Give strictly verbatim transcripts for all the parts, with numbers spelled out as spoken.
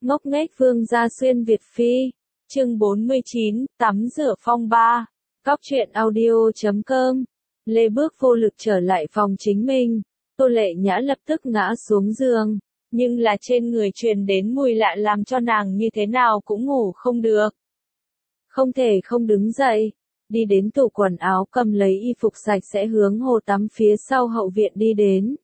Ngốc nghếch Vương gia xuyên Việt Phi. Chương bốn mươi chín, tắm rửa phong ba. Cóc truyện audio chấm com. Lê bước vô lực trở lại phòng chính mình. Tô Lệ Nhã lập tức ngã xuống giường, nhưng là trên người truyền đến mùi lạ làm cho nàng như thế nào cũng ngủ không được. Không thể không đứng dậy, đi đến tủ quần áo cầm lấy y phục sạch sẽ hướng hồ tắm phía sau hậu viện đi đến.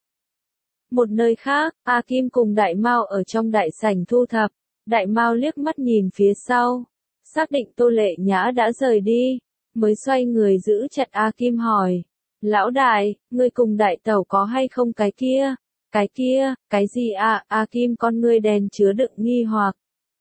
Một nơi khác, A Kim cùng Đại Mao ở trong đại sảnh thu thập. Đại Mao liếc mắt nhìn phía sau, xác định Tô Lệ Nhã đã rời đi, mới xoay người giữ chặt A Kim hỏi: Lão đại, ngươi cùng đại tẩu có hay không cái kia? Cái kia, cái gì à? A Kim con ngươi đèn chứa đựng nghi hoặc.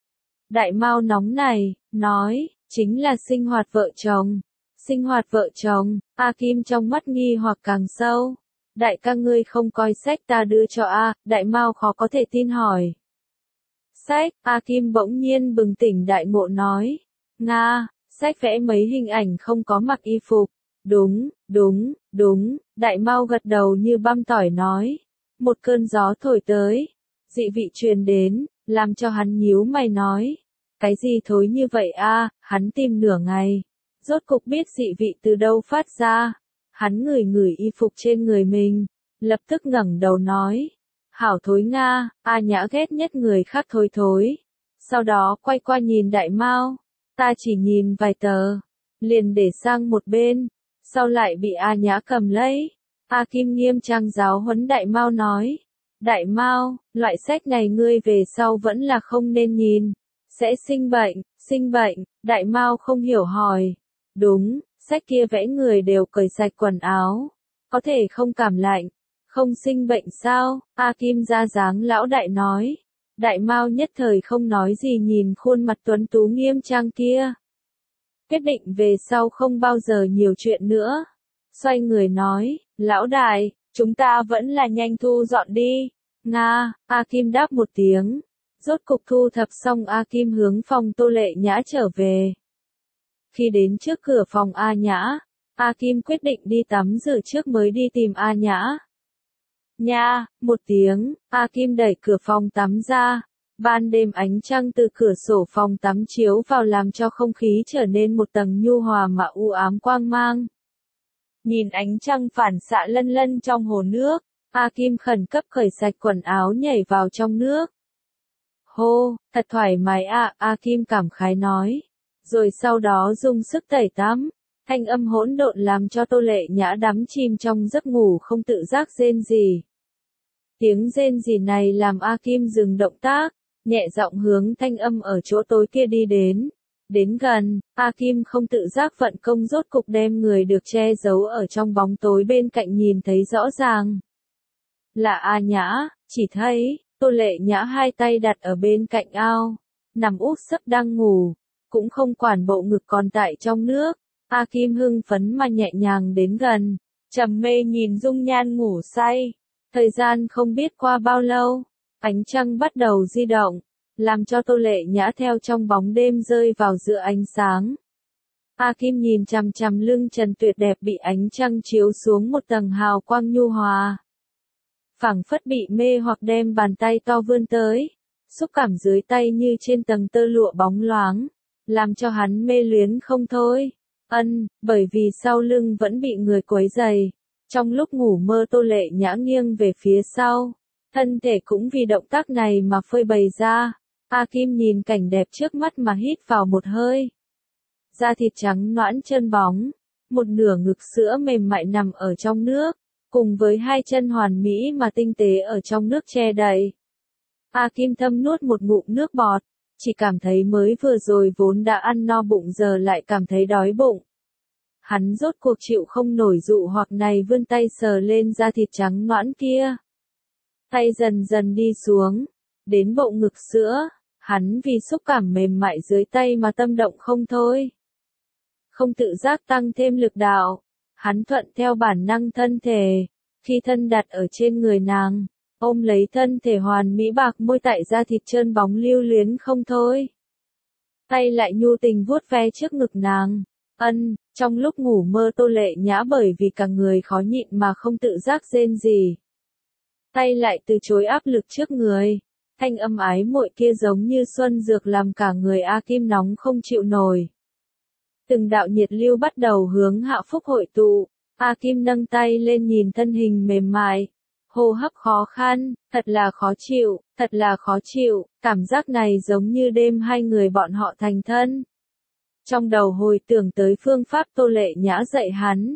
Đại Mao nóng này, nói, chính là sinh hoạt vợ chồng. Sinh hoạt vợ chồng. A Kim trong mắt nghi hoặc càng sâu. Đại ca ngươi không coi sách ta đưa cho A, Đại Mao khó có thể tin hỏi. Sách, A Kim bỗng nhiên bừng tỉnh đại ngộ nói. Nga, sách vẽ mấy hình ảnh không có mặc y phục. Đúng, đúng, đúng, Đại Mao gật đầu như băm tỏi nói. Một cơn gió thổi tới, dị vị truyền đến, làm cho hắn nhíu mày nói. Cái gì thối như vậy a? Hắn tìm nửa ngày, rốt cục biết dị vị từ đâu phát ra. Hắn ngửi ngửi y phục trên người mình, lập tức ngẩng đầu nói. Hảo thối Nga, A Nhã ghét nhất người khác thối thối. Sau đó quay qua nhìn Đại Mao, ta chỉ nhìn vài tờ, liền để sang một bên, sau lại bị A Nhã cầm lấy. A Kim nghiêm trang giáo huấn Đại Mao nói. Đại Mao, loại sách này ngươi về sau vẫn là không nên nhìn, sẽ sinh bệnh, sinh bệnh. Đại Mao không hiểu hỏi. Đúng, sách kia vẽ người đều cởi sạch quần áo, có thể không cảm lạnh, không sinh bệnh sao? A Kim ra dáng lão đại nói. Đại Mao nhất thời không nói gì nhìn khuôn mặt tuấn tú nghiêm trang kia. Quyết định về sau không bao giờ nhiều chuyện nữa. Xoay người nói, lão đại, chúng ta vẫn là nhanh thu dọn đi. Nga, A Kim đáp một tiếng. Rốt cục thu thập xong A Kim hướng phòng Tô Lệ Nhã trở về. Khi đến trước cửa phòng A Nhã, A Kim quyết định đi tắm rửa trước mới đi tìm A Nhã. Nha, một tiếng, A Kim đẩy cửa phòng tắm ra. Ban đêm ánh trăng từ cửa sổ phòng tắm chiếu vào làm cho không khí trở nên một tầng nhu hòa mà u ám quang mang. Nhìn ánh trăng phản xạ lân lân trong hồ nước, A Kim khẩn cấp cởi sạch quần áo nhảy vào trong nước. Hô, thật thoải mái à, A Kim cảm khái nói. Rồi sau đó dùng sức tẩy tắm, thanh âm hỗn độn làm cho Tô Lệ Nhã đắm chìm trong giấc ngủ không tự giác rên rỉ. Tiếng rên rỉ này làm A Kim dừng động tác, nhẹ giọng hướng thanh âm ở chỗ tối kia đi đến. Đến gần, A Kim không tự giác vận công rốt cục đem người được che giấu ở trong bóng tối bên cạnh nhìn thấy rõ ràng. Là A Nhã, chỉ thấy, Tô Lệ Nhã hai tay đặt ở bên cạnh ao, nằm úp sấp đang ngủ, cũng không quản bộ ngực còn tại trong nước. A Kim hưng phấn mà nhẹ nhàng đến gần, trầm mê nhìn dung nhan ngủ say. Thời gian không biết qua bao lâu, ánh trăng bắt đầu di động, làm cho Tô Lệ Nhã theo trong bóng đêm rơi vào giữa ánh sáng. A Kim nhìn chằm chằm lưng trần tuyệt đẹp bị ánh trăng chiếu xuống một tầng hào quang nhu hòa. Phảng phất bị mê hoặc đem bàn tay to vươn tới, xúc cảm dưới tay như trên tầng tơ lụa bóng loáng, làm cho hắn mê luyến không thôi. Ân, bởi vì sau lưng vẫn bị người quấy rầy. Trong lúc ngủ mơ Tô Lệ Nhã nghiêng về phía sau, thân thể cũng vì động tác này mà phơi bày ra. A Kim nhìn cảnh đẹp trước mắt mà hít vào một hơi. Da thịt trắng nõn chân bóng, một nửa ngực sữa mềm mại nằm ở trong nước, cùng với hai chân hoàn mỹ mà tinh tế ở trong nước che đậy. A Kim thâm nuốt một ngụm nước bọt, chỉ cảm thấy mới vừa rồi vốn đã ăn no bụng giờ lại cảm thấy đói bụng. Hắn rốt cuộc chịu không nổi dụ hoặc này vươn tay sờ lên da thịt trắng nõn kia. Tay dần dần đi xuống, đến bộ ngực sữa, hắn vì xúc cảm mềm mại dưới tay mà tâm động không thôi. Không tự giác tăng thêm lực đạo, hắn thuận theo bản năng thân thể, khi thân đặt ở trên người nàng, ôm lấy thân thể hoàn mỹ bạc môi tại da thịt trơn bóng lưu luyến không thôi. Tay lại nhu tình vuốt ve trước ngực nàng. Ân, trong lúc ngủ mơ Tô Lệ Nhã bởi vì cả người khó nhịn mà không tự giác rên rỉ. Tay lại từ chối áp lực trước người, Thanh âm ái muội kia giống như xuân dược làm cả người A Kim nóng không chịu nổi. Từng đạo nhiệt lưu bắt đầu hướng Hạ Phúc hội tụ, A Kim nâng tay lên nhìn thân hình mềm mại, hô hấp khó khăn, thật là khó chịu, thật là khó chịu, cảm giác này giống như đêm hai người bọn họ thành thân. Trong đầu hồi tưởng tới phương pháp Tô Lệ Nhã dạy hắn.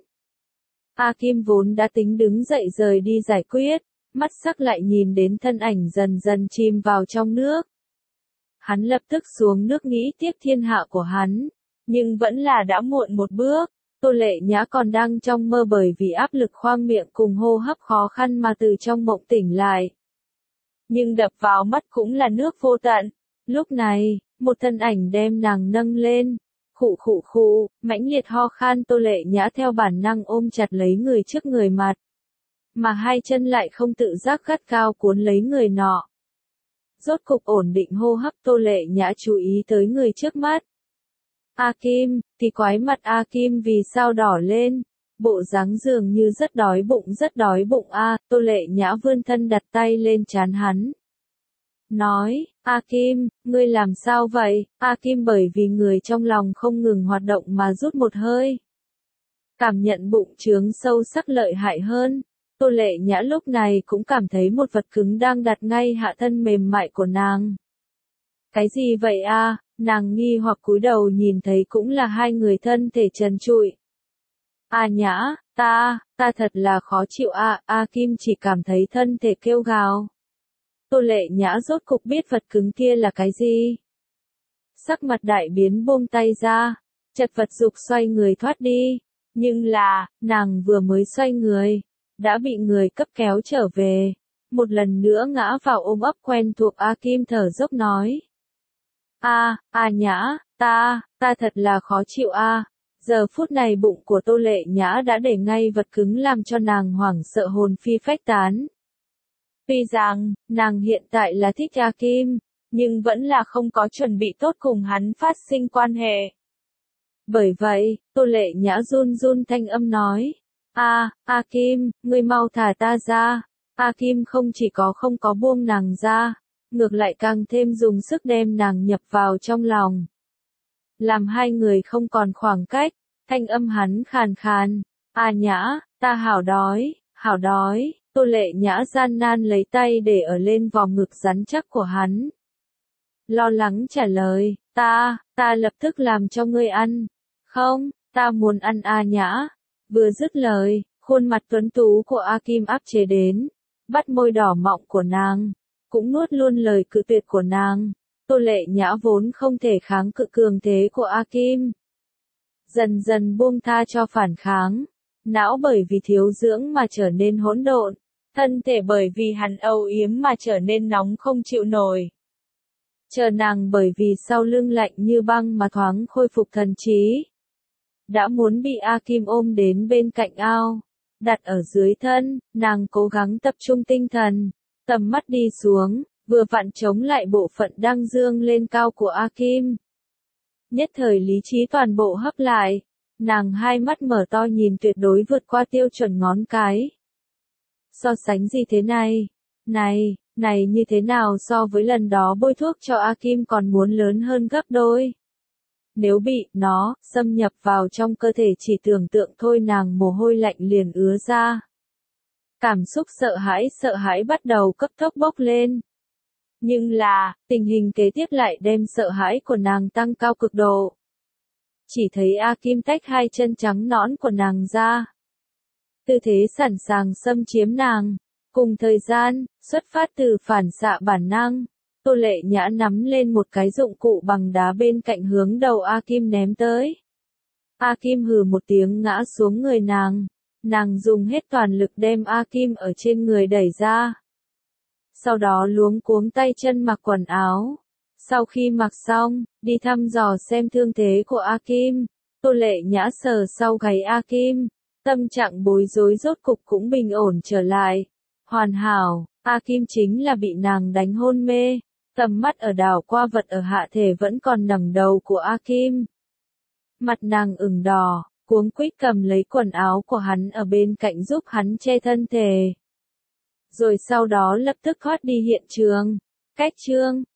A Kim vốn đã tính đứng dậy rời đi giải quyết, mắt sắc lại nhìn đến thân ảnh dần dần chìm vào trong nước. Hắn lập tức xuống nước nghĩ tiếp thiên hạ của hắn, nhưng vẫn là đã muộn một bước. Tô Lệ Nhã còn đang trong mơ bởi vì áp lực khoang miệng cùng hô hấp khó khăn mà từ trong mộng tỉnh lại. Nhưng đập vào mắt cũng là nước vô tận. Lúc này, một thân ảnh đem nàng nâng lên. Khụ khụ khụ, mãnh liệt ho khan. Tô Lệ Nhã theo bản năng ôm chặt lấy người trước người mặt. Mà hai chân lại không tự giác gắt cao cuốn lấy người nọ. Rốt cục ổn định hô hấp. Tô Lệ Nhã chú ý tới người trước mắt. A Kim, thì quái mặt A Kim vì sao đỏ lên, bộ dáng dường như rất đói bụng rất đói bụng a. Tô Lệ Nhã vươn thân đặt tay lên trán hắn. Nói, A Kim, ngươi làm sao vậy? A Kim bởi vì người trong lòng không ngừng hoạt động mà rút một hơi. Cảm nhận bụng trướng sâu sắc lợi hại hơn. Tô Lệ Nhã lúc này cũng cảm thấy một vật cứng đang đặt ngay hạ thân mềm mại của nàng. Cái gì vậy a? Nàng nghi hoặc cúi đầu nhìn thấy cũng là hai người thân thể trần trụi. A Nhã, ta, ta thật là khó chịu a. A Kim chỉ cảm thấy thân thể kêu gào. Tô Lệ Nhã rốt cục biết vật cứng kia là cái gì. Sắc mặt đại biến buông tay ra, chật vật dục xoay người thoát đi. Nhưng là, nàng vừa mới xoay người, đã bị người cấp kéo trở về. Một lần nữa ngã vào ôm ấp quen thuộc. A Kim thở dốc nói. A, A Nhã, ta, ta thật là khó chịu a. Giờ phút này bụng của Tô Lệ Nhã đã để ngay vật cứng làm cho nàng hoảng sợ hồn phi phách tán. Tuy rằng, nàng hiện tại là thích A Kim, nhưng vẫn là không có chuẩn bị tốt cùng hắn phát sinh quan hệ. Bởi vậy, Tô Lệ Nhã run run thanh âm nói. A, A Kim, ngươi mau thả ta ra. A Kim không chỉ có không có buông nàng ra, ngược lại càng thêm dùng sức đem nàng nhập vào trong lòng. Làm hai người không còn khoảng cách, thanh âm hắn khàn khàn. A Nhã, ta hảo đói, hảo đói. Tô Lệ Nhã gian nan lấy tay để ở lên vòng ngực rắn chắc của hắn. Lo lắng trả lời, ta, ta lập tức làm cho ngươi ăn. Không, ta muốn ăn A Nhã. Vừa dứt lời, khuôn mặt tuấn tú của A Kim áp chế đến, bắt môi đỏ mọng của nàng, cũng nuốt luôn lời cự tuyệt của nàng. Tô Lệ Nhã vốn không thể kháng cự cường thế của A Kim. Dần dần buông tha cho phản kháng, não bởi vì thiếu dưỡng mà trở nên hỗn độn, thân thể bởi vì hắn âu yếm mà trở nên nóng không chịu nổi. Chờ nàng bởi vì sau lưng lạnh như băng mà thoáng khôi phục thần trí. Đã muốn bị A Kim ôm đến bên cạnh ao, đặt ở dưới thân, nàng cố gắng tập trung tinh thần, tầm mắt đi xuống, vừa vặn chống lại bộ phận đang dương lên cao của A Kim. Nhất thời lý trí toàn bộ hấp lại, nàng hai mắt mở to nhìn tuyệt đối vượt qua tiêu chuẩn ngón cái. So sánh gì thế này? Này, này như thế nào so với lần đó bôi thuốc cho A Kim còn muốn lớn hơn gấp đôi? Nếu bị nó xâm nhập vào trong cơ thể chỉ tưởng tượng thôi nàng mồ hôi lạnh liền ứa ra. Cảm xúc sợ hãi sợ hãi bắt đầu cấp tốc bốc lên. Nhưng là, tình hình kế tiếp lại đem sợ hãi của nàng tăng cao cực độ. Chỉ thấy A Kim tách hai chân trắng nõn của nàng ra. Tư thế sẵn sàng xâm chiếm nàng. Cùng thời gian, xuất phát từ phản xạ bản năng, Tô Lệ Nhã nắm lên một cái dụng cụ bằng đá bên cạnh hướng đầu A Kim ném tới. A Kim hừ một tiếng ngã xuống người nàng. Nàng dùng hết toàn lực đem A Kim ở trên người đẩy ra. Sau đó luống cuống tay chân mặc quần áo. Sau khi mặc xong, đi thăm dò xem thương thế của A Kim. Tô Lệ Nhã sờ sau gáy A Kim. Tâm trạng bối rối rốt cục cũng bình ổn trở lại. Hoàn hảo, A Kim chính là bị nàng đánh hôn mê. Tầm mắt ở đảo qua vật ở hạ thể vẫn còn nằm đầu của A Kim. Mặt nàng ửng đỏ, cuống quýt cầm lấy quần áo của hắn ở bên cạnh giúp hắn che thân thể. Rồi sau đó lập tức thoát đi hiện trường. Cách chương